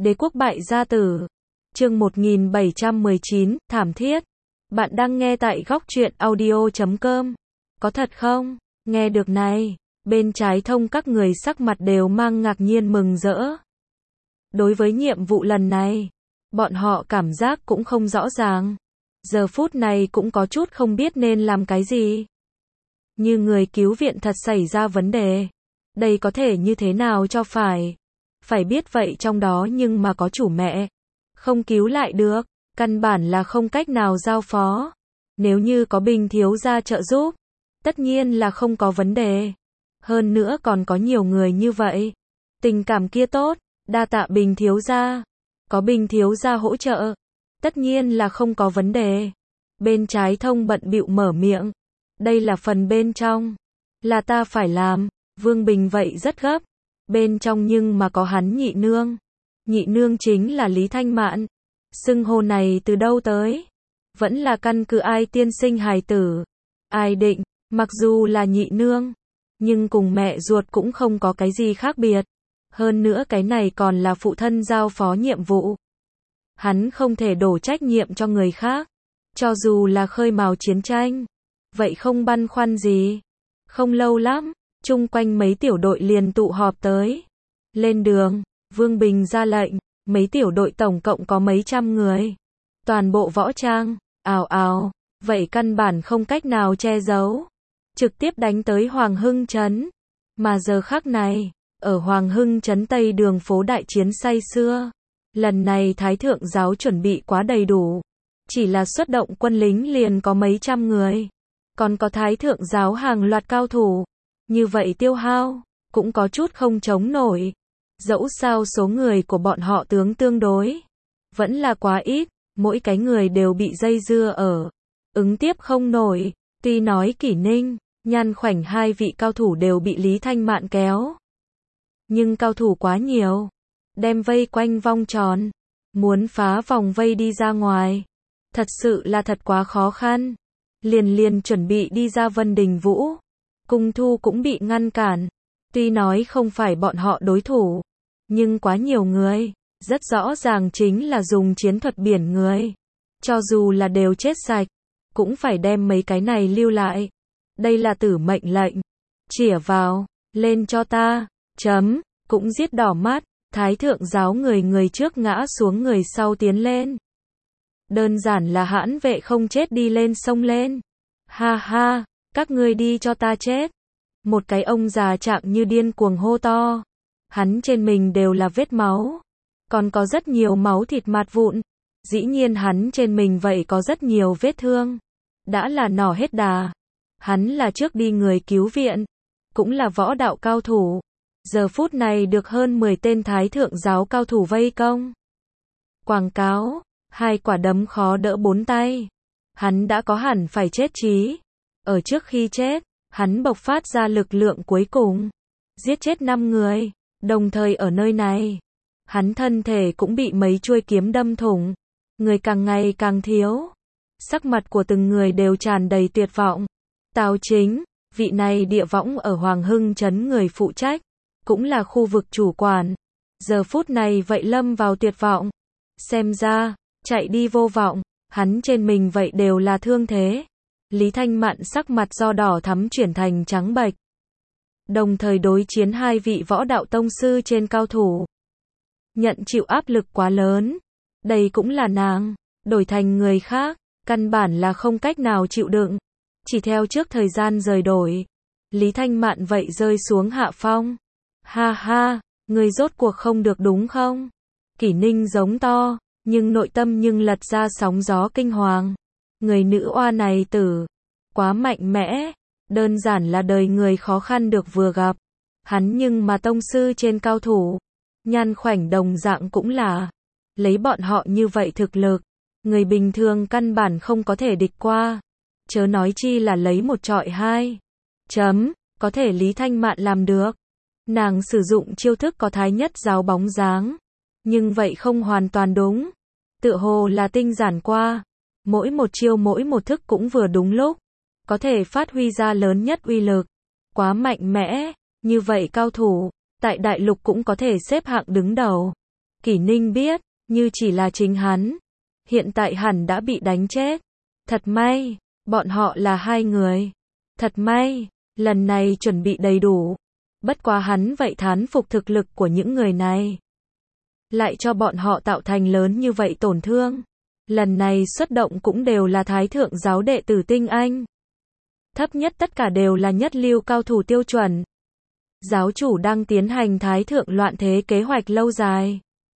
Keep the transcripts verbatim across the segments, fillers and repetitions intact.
Đế quốc bại gia tử. Chương một nghìn bảy trăm mười chín, thảm thiết. Bạn đang nghe tại góc truyện audio chấm com. Có thật không? Nghe được này, bên trái thông các người sắc mặt đều mang ngạc nhiên mừng rỡ. Đối với nhiệm vụ lần này, bọn họ cảm giác cũng không rõ ràng. Giờ phút này cũng có chút không biết nên làm cái gì. Như người cứu viện thật xảy ra vấn đề. Đây có thể như thế nào cho phải? Phải biết vậy trong đó nhưng mà có chủ mẹ. Không cứu lại được, căn bản là không cách nào giao phó. Nếu như có Bình thiếu gia trợ giúp, tất nhiên là không có vấn đề. Hơn nữa còn có nhiều người như vậy. Tình cảm kia tốt, đa tạ Bình thiếu gia. Có Bình thiếu gia hỗ trợ, tất nhiên là không có vấn đề. Bên trái thông bận bịu mở miệng. Đây là phần bên trong. Là ta phải làm. Vương Bình vậy rất gấp. Bên trong nhưng mà có hắn nhị nương. Nhị nương chính là Lý Thanh Mạn. Xưng hô này từ đâu tới? Vẫn là căn cứ ai tiên sinh hài tử. Ai định, mặc dù là nhị nương, nhưng cùng mẹ ruột cũng không có cái gì khác biệt. Hơn nữa cái này còn là phụ thân giao phó nhiệm vụ. Hắn không thể đổ trách nhiệm cho người khác. Cho dù là khơi mào chiến tranh, vậy không băn khoăn gì. Không lâu lắm, chung quanh mấy tiểu đội liền tụ họp tới. Lên đường, Vương Bình ra lệnh, mấy tiểu đội tổng cộng có mấy trăm người. Toàn bộ võ trang, ào ào, vậy căn bản không cách nào che giấu. Trực tiếp đánh tới Hoàng Hưng Trấn. Mà giờ khắc này, ở Hoàng Hưng Trấn Tây đường phố đại chiến say sưa. Lần này Thái Thượng giáo chuẩn bị quá đầy đủ. Chỉ là xuất động quân lính liền có mấy trăm người. Còn có Thái Thượng giáo hàng loạt cao thủ. Như vậy tiêu hao, cũng có chút không chống nổi. Dẫu sao số người của bọn họ tướng tương đối, vẫn là quá ít, mỗi cái người đều bị dây dưa ở. Ứng tiếp không nổi, tuy nói Kỷ Ninh, Nhan Khoảnh hai vị cao thủ đều bị Lý Thanh Mạn kéo. Nhưng cao thủ quá nhiều, đem vây quanh vòng tròn, muốn phá vòng vây đi ra ngoài. Thật sự là thật quá khó khăn. Liền liền chuẩn bị đi ra Vân Đình Vũ. Cung Thu cũng bị ngăn cản. Tuy nói không phải bọn họ đối thủ, nhưng quá nhiều người, rất rõ ràng chính là dùng chiến thuật biển người. Cho dù là đều chết sạch, cũng phải đem mấy cái này lưu lại. Đây là tử mệnh lệnh. Chĩa vào, lên cho ta, chấm, cũng giết đỏ mắt. Thái Thượng giáo người người trước ngã xuống người sau tiến lên. Đơn giản là hãn vệ không chết đi lên sông lên. Ha ha, các ngươi đi cho ta chết. Một cái ông già trạng như điên cuồng hô to. Hắn trên mình đều là vết máu. Còn có rất nhiều máu thịt mạt vụn. Dĩ nhiên hắn trên mình vậy có rất nhiều vết thương. Đã là nỏ hết đà. Hắn là trước đi người cứu viện. Cũng là võ đạo cao thủ. Giờ phút này được hơn mười tên Thái Thượng giáo cao thủ vây công. Quảng cáo. Hai quả đấm khó đỡ bốn tay. Hắn đã có hẳn phải chết chí. Ở trước khi chết, hắn bộc phát ra lực lượng cuối cùng. Giết chết năm người. Đồng thời ở nơi này, hắn thân thể cũng bị mấy chuôi kiếm đâm thủng. Người càng ngày càng thiếu. Sắc mặt của từng người đều tràn đầy tuyệt vọng. Tào Chính, vị này địa võng ở Hoàng Hưng Trấn người phụ trách, cũng là khu vực chủ quản. Giờ phút này vậy lâm vào tuyệt vọng. Xem ra, chạy đi vô vọng, hắn trên mình vậy đều là thương thế. Lý Thanh Mạn sắc mặt do đỏ thắm chuyển thành trắng bệch. Đồng thời đối chiến hai vị võ đạo tông sư trên cao thủ. Nhận chịu áp lực quá lớn. Đây cũng là nàng, đổi thành người khác, căn bản là không cách nào chịu đựng. Chỉ theo trước thời gian rời đổi. Lý Thanh Mạn vậy rơi xuống hạ phong. Ha ha, người rốt cuộc không được đúng không? Kỷ Ninh giống to, nhưng nội tâm nhưng lật ra sóng gió kinh hoàng. Người nữ oa này tử, quá mạnh mẽ. Đơn giản là đời người khó khăn được vừa gặp. Hắn nhưng mà tông sư trên cao thủ. Nhan Khoảnh đồng dạng cũng là. Lấy bọn họ như vậy thực lực, người bình thường căn bản không có thể địch qua. Chớ nói chi là lấy một trọi hai. Chấm, có thể Lý Thanh Mạn làm được. Nàng sử dụng chiêu thức có thái nhất giáo bóng dáng. Nhưng vậy không hoàn toàn đúng. Tựa hồ là tinh giản qua. Mỗi một chiêu mỗi một thức cũng vừa đúng lúc. Có thể phát huy ra lớn nhất uy lực. Quá mạnh mẽ. Như vậy cao thủ, tại đại lục cũng có thể xếp hạng đứng đầu. Kỷ Ninh biết, như chỉ là chính hắn, hiện tại hẳn đã bị đánh chết. Thật may, bọn họ là hai người. Thật may, lần này chuẩn bị đầy đủ. Bất quá hắn vậy thán phục thực lực của những người này. Lại cho bọn họ tạo thành lớn như vậy tổn thương. Lần này xuất động cũng đều là thái thượng giáo đệ tử tinh anh. Thấp nhất tất cả đều là nhất lưu cao thủ tiêu chuẩn. Giáo chủ đang tiến hành thái thượng loạn thế kế hoạch lâu dài.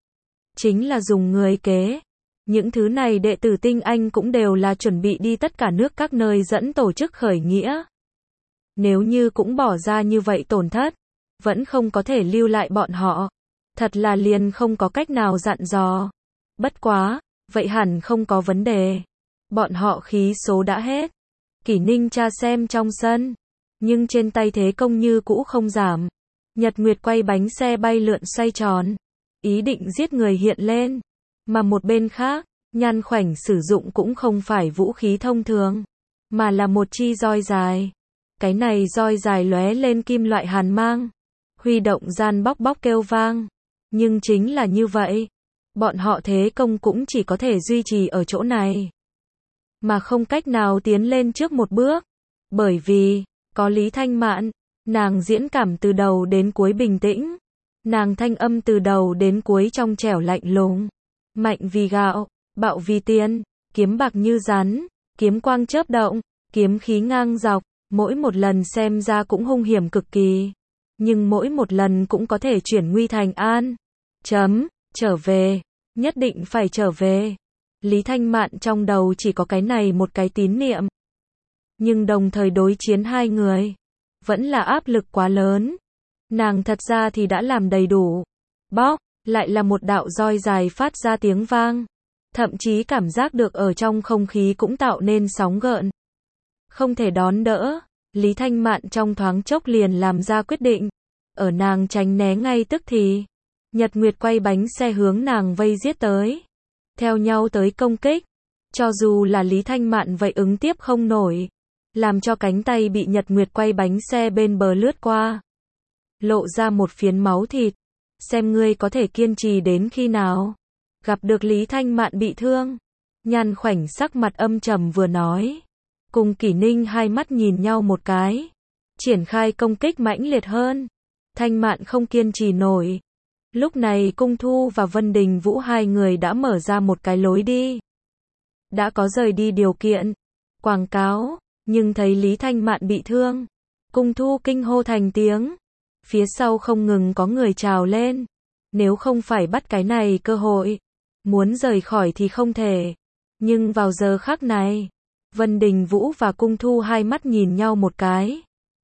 Chính là dùng người kế. Những thứ này đệ tử tinh anh cũng đều là chuẩn bị đi tất cả nước các nơi dẫn tổ chức khởi nghĩa. Nếu như cũng bỏ ra như vậy tổn thất, vẫn không có thể lưu lại bọn họ. Thật là liền không có cách nào dặn dò. Bất quá, vậy hẳn không có vấn đề. Bọn họ khí số đã hết. Kỷ Ninh tra xem trong sân. Nhưng trên tay thế công như cũ không giảm. Nhật Nguyệt quay bánh xe bay lượn xoay tròn. Ý định giết người hiện lên. Mà một bên khác, Nhan Khoảnh sử dụng cũng không phải vũ khí thông thường. Mà là một chi roi dài. Cái này roi dài lóe lên kim loại hàn mang. Huy động gian bóc bóc kêu vang. Nhưng chính là như vậy. Bọn họ thế công cũng chỉ có thể duy trì ở chỗ này. Mà không cách nào tiến lên trước một bước. Bởi vì, có Lý Thanh Mạn, nàng diễn cảm từ đầu đến cuối bình tĩnh. Nàng thanh âm từ đầu đến cuối trong trẻo lạnh lùng. Mạnh vì gạo, bạo vì tiền, kiếm bạc như rắn, kiếm quang chớp động, kiếm khí ngang dọc, mỗi một lần xem ra cũng hung hiểm cực kỳ. Nhưng mỗi một lần cũng có thể chuyển nguy thành an. Chấm, trở về, nhất định phải trở về. Lý Thanh Mạn trong đầu chỉ có cái này một cái tín niệm. Nhưng đồng thời đối chiến hai người, vẫn là áp lực quá lớn. Nàng thật ra thì đã làm đầy đủ. Bóc, lại là một đạo roi dài phát ra tiếng vang. Thậm chí cảm giác được ở trong không khí cũng tạo nên sóng gợn. Không thể đón đỡ, Lý Thanh Mạn trong thoáng chốc liền làm ra quyết định. Ở nàng tránh né ngay tức thì, Nhật Nguyệt quay bánh xe hướng nàng vây giết tới. Theo nhau tới công kích. Cho dù là Lý Thanh Mạn vậy ứng tiếp không nổi. Làm cho cánh tay bị Nhật Nguyệt quay bánh xe bên bờ lướt qua. Lộ ra một phiến máu thịt. Xem ngươi có thể kiên trì đến khi nào. Gặp được Lý Thanh Mạn bị thương. Nhan Khoảnh sắc mặt âm trầm vừa nói. Cùng Kỷ Ninh hai mắt nhìn nhau một cái. Triển khai công kích mãnh liệt hơn. Thanh Mạn không kiên trì nổi. Lúc này Cung Thu và Vân Đình Vũ hai người đã mở ra một cái lối đi. Đã có rời đi điều kiện. Quảng cáo. Nhưng thấy Lý Thanh Mạn bị thương. Cung Thu kinh hô thành tiếng. Phía sau không ngừng có người trào lên. Nếu không phải bắt cái này cơ hội. Muốn rời khỏi thì không thể. Nhưng vào giờ khắc này. Vân Đình Vũ và Cung Thu hai mắt nhìn nhau một cái.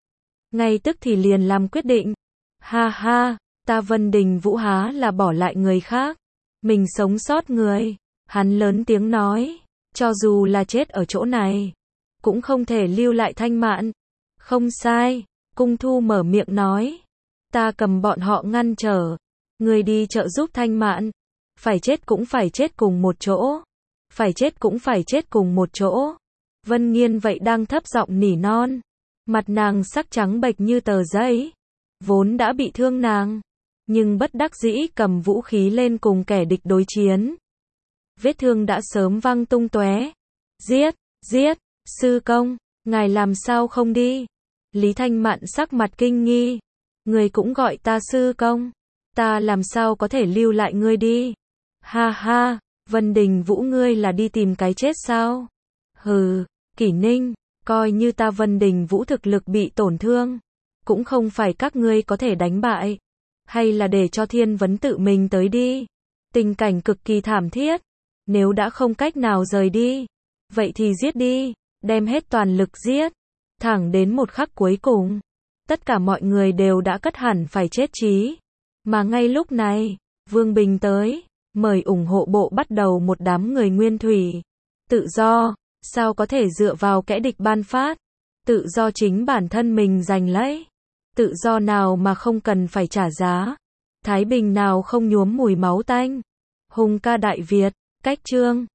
Ngay tức thì liền làm quyết định. Ha ha, ta Vân Đình Vũ há là bỏ lại người khác. Mình sống sót người. Hắn lớn tiếng nói. Cho dù là chết ở chỗ này. Cũng không thể lưu lại Thanh Mạn. Không sai. Cung Thu mở miệng nói. Ta cầm bọn họ ngăn trở. Người đi trợ giúp Thanh Mạn. Phải chết cũng phải chết cùng một chỗ. Phải chết cũng phải chết cùng một chỗ. Vân Nghiên vậy đang thấp giọng nỉ non. Mặt nàng sắc trắng bệch như tờ giấy. Vốn đã bị thương nàng. Nhưng bất đắc dĩ cầm vũ khí lên cùng kẻ địch đối chiến. Vết thương đã sớm văng tung tóe. Giết, giết, sư công, ngài làm sao không đi? Lý Thanh Mạn sắc mặt kinh nghi. Người cũng gọi ta sư công. Ta làm sao có thể lưu lại ngươi đi? Ha ha, Vân Đình Vũ ngươi là đi tìm cái chết sao? Hừ, Kỷ Ninh, coi như ta Vân Đình Vũ thực lực bị tổn thương. Cũng không phải các ngươi có thể đánh bại. Hay là để cho Thiên Vấn tự mình tới đi. Tình cảnh cực kỳ thảm thiết. Nếu đã không cách nào rời đi. Vậy thì giết đi. Đem hết toàn lực giết. Thẳng đến một khắc cuối cùng. Tất cả mọi người đều đã cất hẳn phải chết chí. Mà ngay lúc này, Vương Bình tới. Mời ủng hộ bộ bắt đầu một đám người nguyên thủy. Tự do. Sao có thể dựa vào kẻ địch ban phát. Tự do chính bản thân mình giành lấy. Tự do nào mà không cần phải trả giá. Thái bình nào không nhuốm mùi máu tanh. Hùng ca Đại Việt, cách chương.